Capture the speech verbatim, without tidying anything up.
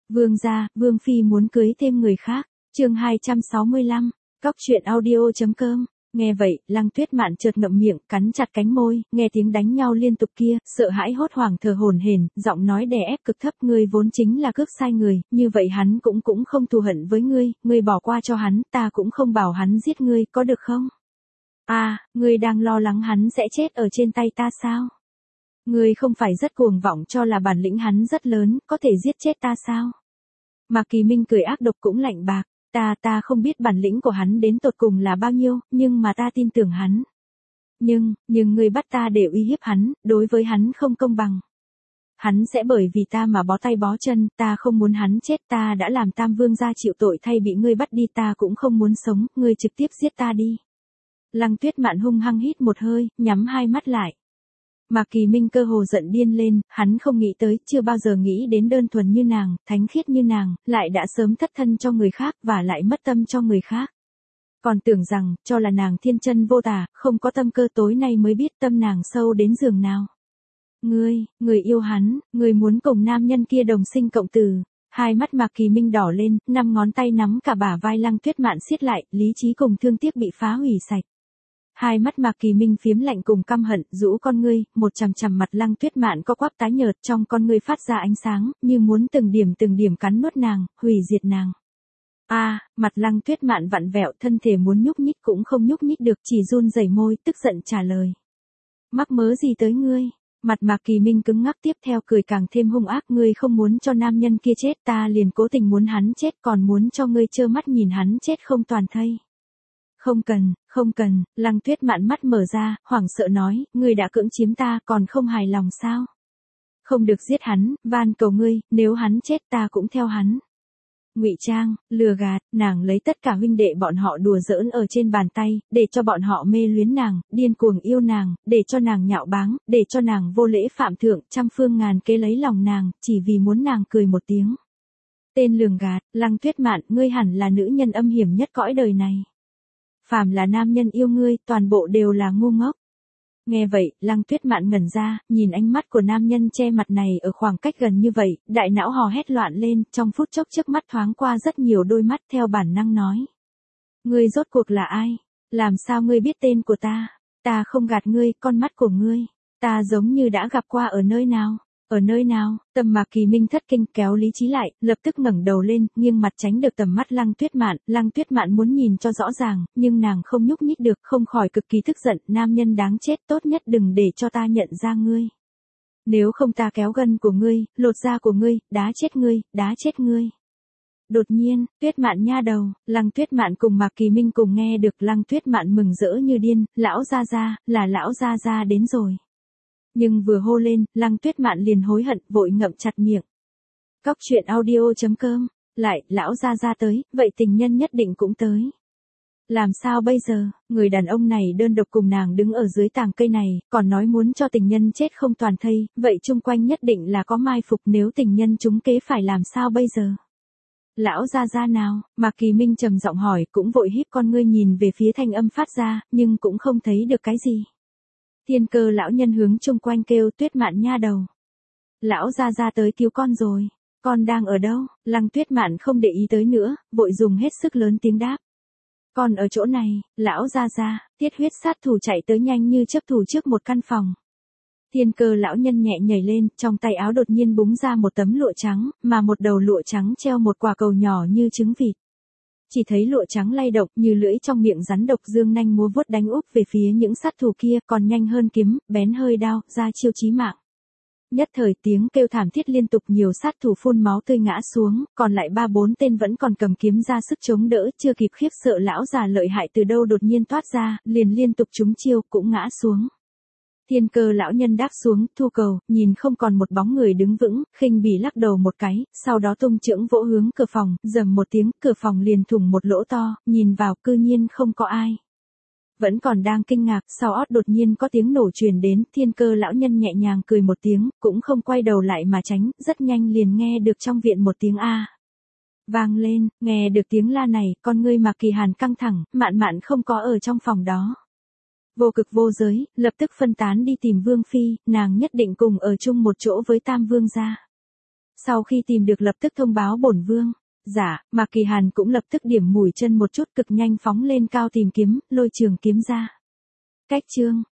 Vương gia, Vương phi muốn cưới thêm người khác. Chương hai trăm sáu mươi lăm, cóc truyện audio chấm com. Nghe vậy, Lăng Tuyết Mạn chợt ngậm miệng, cắn chặt cánh môi, nghe tiếng đánh nhau liên tục kia, sợ hãi hốt hoảng thở hổn hển, giọng nói đè ép cực thấp, ngươi vốn chính là cướp sai người, như vậy hắn cũng cũng không thù hận với ngươi, ngươi bỏ qua cho hắn, ta cũng không bảo hắn giết ngươi, có được không? À, ngươi đang lo lắng hắn sẽ chết ở trên tay ta sao? Ngươi không phải rất cuồng vọng cho là bản lĩnh hắn rất lớn, có thể giết chết ta sao? Mạc Kỳ Minh cười ác độc cũng lạnh bạc. Ta ta không biết bản lĩnh của hắn đến tột cùng là bao nhiêu, nhưng mà ta tin tưởng hắn. Nhưng, nhưng người bắt ta để uy hiếp hắn, đối với hắn không công bằng. Hắn sẽ bởi vì ta mà bó tay bó chân, ta không muốn hắn chết, ta đã làm Tam Vương gia chịu tội thay bị ngươi bắt đi, ta cũng không muốn sống, ngươi trực tiếp giết ta đi. Lăng Tuyết Mạn hung hăng hít một hơi, nhắm hai mắt lại. Mạc Kỳ Minh cơ hồ giận điên lên, hắn không nghĩ tới, chưa bao giờ nghĩ đến đơn thuần như nàng, thánh khiết như nàng, lại đã sớm thất thân cho người khác và lại mất tâm cho người khác. Còn tưởng rằng, cho là nàng thiên chân vô tà, không có tâm cơ, tối nay mới biết tâm nàng sâu đến giường nào. Ngươi, người yêu hắn, người muốn cùng nam nhân kia đồng sinh cộng tử. Hai mắt Mạc Kỳ Minh đỏ lên, năm ngón tay nắm cả bả vai Lăng Tuyết Mạn siết lại, lý trí cùng thương tiếc bị phá hủy sạch. Hai mắt Mạc Kỳ Minh phiếm lạnh cùng căm hận, rũ con ngươi, một chằm chằm mặt Lăng Tuyết Mạn có quắp tái nhợt, trong con ngươi phát ra ánh sáng, như muốn từng điểm từng điểm cắn nuốt nàng, hủy diệt nàng. A, à, mặt Lăng Tuyết Mạn vặn vẹo, thân thể muốn nhúc nhích cũng không nhúc nhích được, chỉ run rẩy môi, tức giận trả lời. Mắc mớ gì tới ngươi? Mặt Mạc Kỳ Minh cứng ngắc, tiếp theo cười càng thêm hung ác, ngươi không muốn cho nam nhân kia chết, ta liền cố tình muốn hắn chết, còn muốn cho ngươi trơ mắt nhìn hắn chết không toàn thây. Không cần, không cần, Lăng Tuyết Mạn mắt mở ra, hoảng sợ nói, ngươi đã cưỡng chiếm ta, còn không hài lòng sao? Không được giết hắn, van cầu ngươi, nếu hắn chết ta cũng theo hắn. Ngụy trang, lừa gạt, nàng lấy tất cả huynh đệ bọn họ đùa giỡn ở trên bàn tay, để cho bọn họ mê luyến nàng, điên cuồng yêu nàng, để cho nàng nhạo báng, để cho nàng vô lễ phạm thượng, trăm phương ngàn kế lấy lòng nàng, chỉ vì muốn nàng cười một tiếng. Tên lường gạt, Lăng Tuyết Mạn, ngươi hẳn là nữ nhân âm hiểm nhất cõi đời này. Phàm là nam nhân yêu ngươi, toàn bộ đều là ngu ngốc. Nghe vậy, Lăng Tuyết Mạn ngẩn ra, nhìn ánh mắt của nam nhân che mặt này ở khoảng cách gần như vậy, đại não hò hét loạn lên, trong phút chốc trước mắt thoáng qua rất nhiều đôi mắt, theo bản năng nói. Ngươi rốt cuộc là ai? Làm sao ngươi biết tên của ta? Ta không gạt ngươi, con mắt của ngươi. Ta giống như đã gặp qua ở nơi nào? Ở nơi nào? Tâm Mạc Kỳ Minh thất kinh, kéo lý trí lại, lập tức ngẩng đầu lên, nghiêng mặt tránh được tầm mắt Lăng Tuyết Mạn. Lăng Tuyết Mạn muốn nhìn cho rõ ràng, nhưng nàng không nhúc nhích được, không khỏi cực kỳ tức giận, nam nhân đáng chết, tốt nhất đừng để cho ta nhận ra ngươi. Nếu không ta kéo gân của ngươi, lột da của ngươi, đá chết ngươi, đá chết ngươi. Đột nhiên, Tuyết Mạn nha đầu, Lăng Tuyết Mạn cùng Mạc Kỳ Minh cùng nghe được. Lăng Tuyết Mạn mừng rỡ như điên, lão gia gia, là lão gia gia đến rồi. Nhưng vừa hô lên, Lăng Tuyết Mạn liền hối hận, vội ngậm chặt miệng. Cóc truyện audio chấm com, lại, lão gia gia tới, vậy tình nhân nhất định cũng tới. Làm sao bây giờ, người đàn ông này đơn độc cùng nàng đứng ở dưới tàng cây này, còn nói muốn cho tình nhân chết không toàn thây, vậy chung quanh nhất định là có mai phục, nếu tình nhân trúng kế phải làm sao bây giờ? Lão gia gia nào? Mạc Kỳ Minh trầm giọng hỏi, cũng vội híp con ngươi nhìn về phía thanh âm phát ra, nhưng cũng không thấy được cái gì. Thiên Cơ lão nhân hướng chung quanh kêu, Tuyết Mạn nha đầu. Lão gia gia tới cứu con rồi. Con đang ở đâu? Lăng Tuyết Mạn không để ý tới nữa, vội dùng hết sức lớn tiếng đáp. Con ở chỗ này, lão gia gia. Tiết huyết sát thủ chạy tới nhanh như chớp thủ trước một căn phòng. Thiên Cơ lão nhân nhẹ nhảy lên, trong tay áo đột nhiên búng ra một tấm lụa trắng, mà một đầu lụa trắng treo một quả cầu nhỏ như trứng vịt. Chỉ thấy lụa trắng lay động như lưỡi trong miệng rắn độc, dương nanh múa vuốt đánh úp về phía những sát thủ kia, còn nhanh hơn kiếm, bén hơi đao, ra chiêu chí mạng. Nhất thời tiếng kêu thảm thiết liên tục, nhiều sát thủ phun máu tươi ngã xuống, còn lại ba bốn tên vẫn còn cầm kiếm ra sức chống đỡ, chưa kịp khiếp sợ lão già lợi hại từ đâu đột nhiên toát ra, liền liên tục trúng chiêu, cũng ngã xuống. Thiên Cơ lão nhân đáp xuống, thu cầu, nhìn không còn một bóng người đứng vững, khinh bỉ lắc đầu một cái, sau đó tung chưởng vỗ hướng cửa phòng, rầm một tiếng, cửa phòng liền thủng một lỗ to, nhìn vào, cư nhiên không có ai. Vẫn còn đang kinh ngạc, sau ót đột nhiên có tiếng nổ truyền đến, Thiên Cơ lão nhân nhẹ nhàng cười một tiếng, cũng không quay đầu lại mà tránh, rất nhanh liền nghe được trong viện một tiếng a vang lên, nghe được tiếng la này, con ngươi Mạc Kỳ Hàn căng thẳng, Mạn Mạn không có ở trong phòng đó. Vô cực vô giới, lập tức phân tán đi tìm Vương Phi, nàng nhất định cùng ở chung một chỗ với Tam Vương gia. Sau khi tìm được lập tức thông báo bổn vương. Dạ, Mạc Kỳ Hàn cũng lập tức điểm mũi chân một chút cực nhanh phóng lên cao tìm kiếm, lôi trường kiếm ra. Cách chương